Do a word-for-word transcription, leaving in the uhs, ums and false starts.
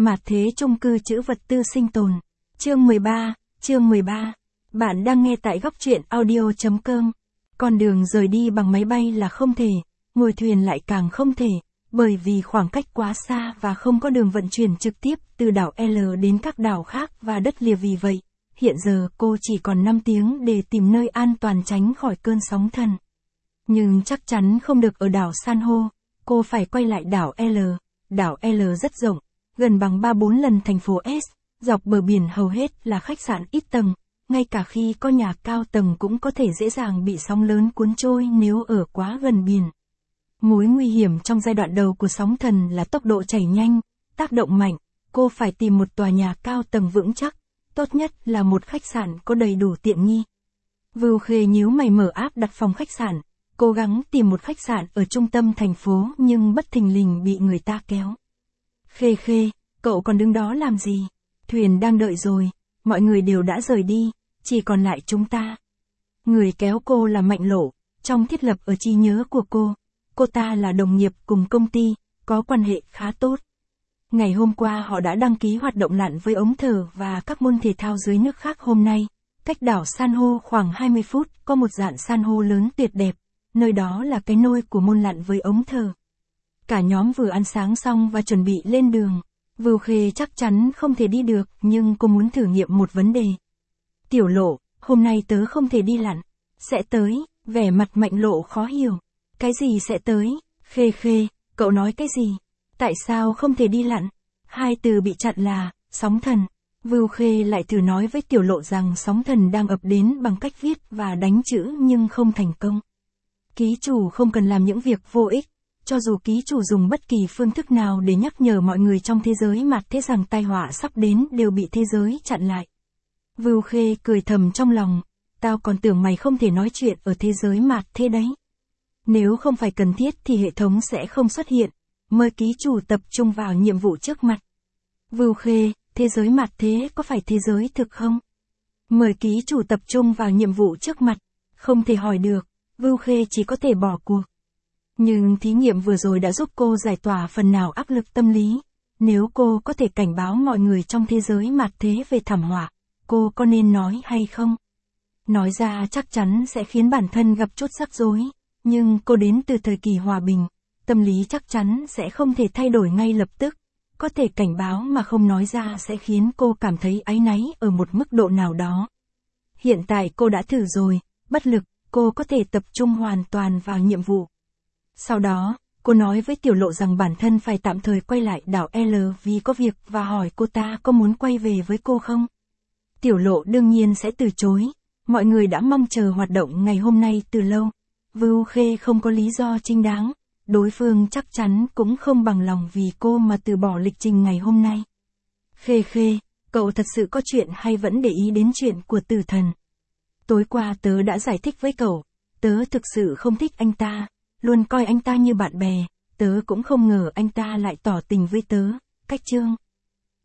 Mạt thế chung cư trữ vật tư sinh tồn. Chương mười ba, chương mười ba. Bạn đang nghe tại góc truyện audio chấm com. Con đường rời đi bằng máy bay là không thể, ngồi thuyền lại càng không thể, bởi vì khoảng cách quá xa và không có đường vận chuyển trực tiếp từ đảo L đến các đảo khác và đất lìa. Vì vậy, hiện giờ cô chỉ còn năm tiếng để tìm nơi an toàn tránh khỏi cơn sóng thần. Nhưng chắc chắn không được ở đảo San hô, cô phải quay lại đảo L. Đảo L rất rộng, gần bằng ba bốn lần thành phố S, dọc bờ biển hầu hết là khách sạn ít tầng, ngay cả khi có nhà cao tầng cũng có thể dễ dàng bị sóng lớn cuốn trôi nếu ở quá gần biển. Mối nguy hiểm trong giai đoạn đầu của sóng thần là tốc độ chảy nhanh, tác động mạnh, cô phải tìm một tòa nhà cao tầng vững chắc, tốt nhất là một khách sạn có đầy đủ tiện nghi. Vưu Khê nhíu mày mở app đặt phòng khách sạn, cố gắng tìm một khách sạn ở trung tâm thành phố nhưng bất thình lình bị người ta kéo. Khê Khê, cậu còn đứng đó làm gì? Thuyền đang đợi rồi, mọi người đều đã rời đi, chỉ còn lại chúng ta. Người kéo cô là Mạnh Lộ, trong thiết lập ở trí nhớ của cô, cô ta là đồng nghiệp cùng công ty, có quan hệ khá tốt. Ngày hôm qua họ đã đăng ký hoạt động lặn với ống thở và các môn thể thao dưới nước khác. Hôm nay, cách đảo San hô khoảng hai mươi phút có một dạn san hô lớn tuyệt đẹp, nơi đó là cái nôi của môn lặn với ống thở. Cả nhóm vừa ăn sáng xong và chuẩn bị lên đường. Vưu Khê chắc chắn không thể đi được nhưng cô muốn thử nghiệm một vấn đề. Tiểu Lộ, hôm nay tớ không thể đi lặn. Sẽ tới, vẻ mặt Mạnh Lộ khó hiểu. Cái gì sẽ tới? Khê Khê, cậu nói cái gì? Tại sao không thể đi lặn? Hai từ bị chặn là, sóng thần. Vưu Khê lại thử nói với Tiểu Lộ rằng sóng thần đang ập đến bằng cách viết và đánh chữ nhưng không thành công. Ký chủ không cần làm những việc vô ích. Cho dù ký chủ dùng bất kỳ phương thức nào để nhắc nhở mọi người trong thế giới mạt thế rằng tai họa sắp đến đều bị thế giới chặn lại. Vưu Khê cười thầm trong lòng, tao còn tưởng mày không thể nói chuyện ở thế giới mạt thế đấy. Nếu không phải cần thiết thì hệ thống sẽ không xuất hiện, mời ký chủ tập trung vào nhiệm vụ trước mặt. Vưu Khê, thế giới mạt thế có phải thế giới thực không? Mời ký chủ tập trung vào nhiệm vụ trước mặt, không thể hỏi được, Vưu Khê chỉ có thể bỏ cuộc. Nhưng thí nghiệm vừa rồi đã giúp cô giải tỏa phần nào áp lực tâm lý. Nếu cô có thể cảnh báo mọi người trong thế giới mạt thế về thảm họa, cô có nên nói hay không? Nói ra chắc chắn sẽ khiến bản thân gặp chút rắc rối, nhưng cô đến từ thời kỳ hòa bình, tâm lý chắc chắn sẽ không thể thay đổi ngay lập tức. Có thể cảnh báo mà không nói ra sẽ khiến cô cảm thấy áy náy ở một mức độ nào đó. Hiện tại cô đã thử rồi, bất lực, cô có thể tập trung hoàn toàn vào nhiệm vụ. Sau đó, cô nói với Tiểu Lộ rằng bản thân phải tạm thời quay lại đảo L vì có việc và hỏi cô ta có muốn quay về với cô không. Tiểu Lộ đương nhiên sẽ từ chối, mọi người đã mong chờ hoạt động ngày hôm nay từ lâu. Vưu Khê không có lý do chính đáng, đối phương chắc chắn cũng không bằng lòng vì cô mà từ bỏ lịch trình ngày hôm nay. Khê Khê, cậu thật sự có chuyện hay vẫn để ý đến chuyện của Tử Thần? Tối qua tớ đã giải thích với cậu, tớ thực sự không thích anh ta. Luôn coi anh ta như bạn bè, tớ cũng không ngờ anh ta lại tỏ tình với tớ. Cách chương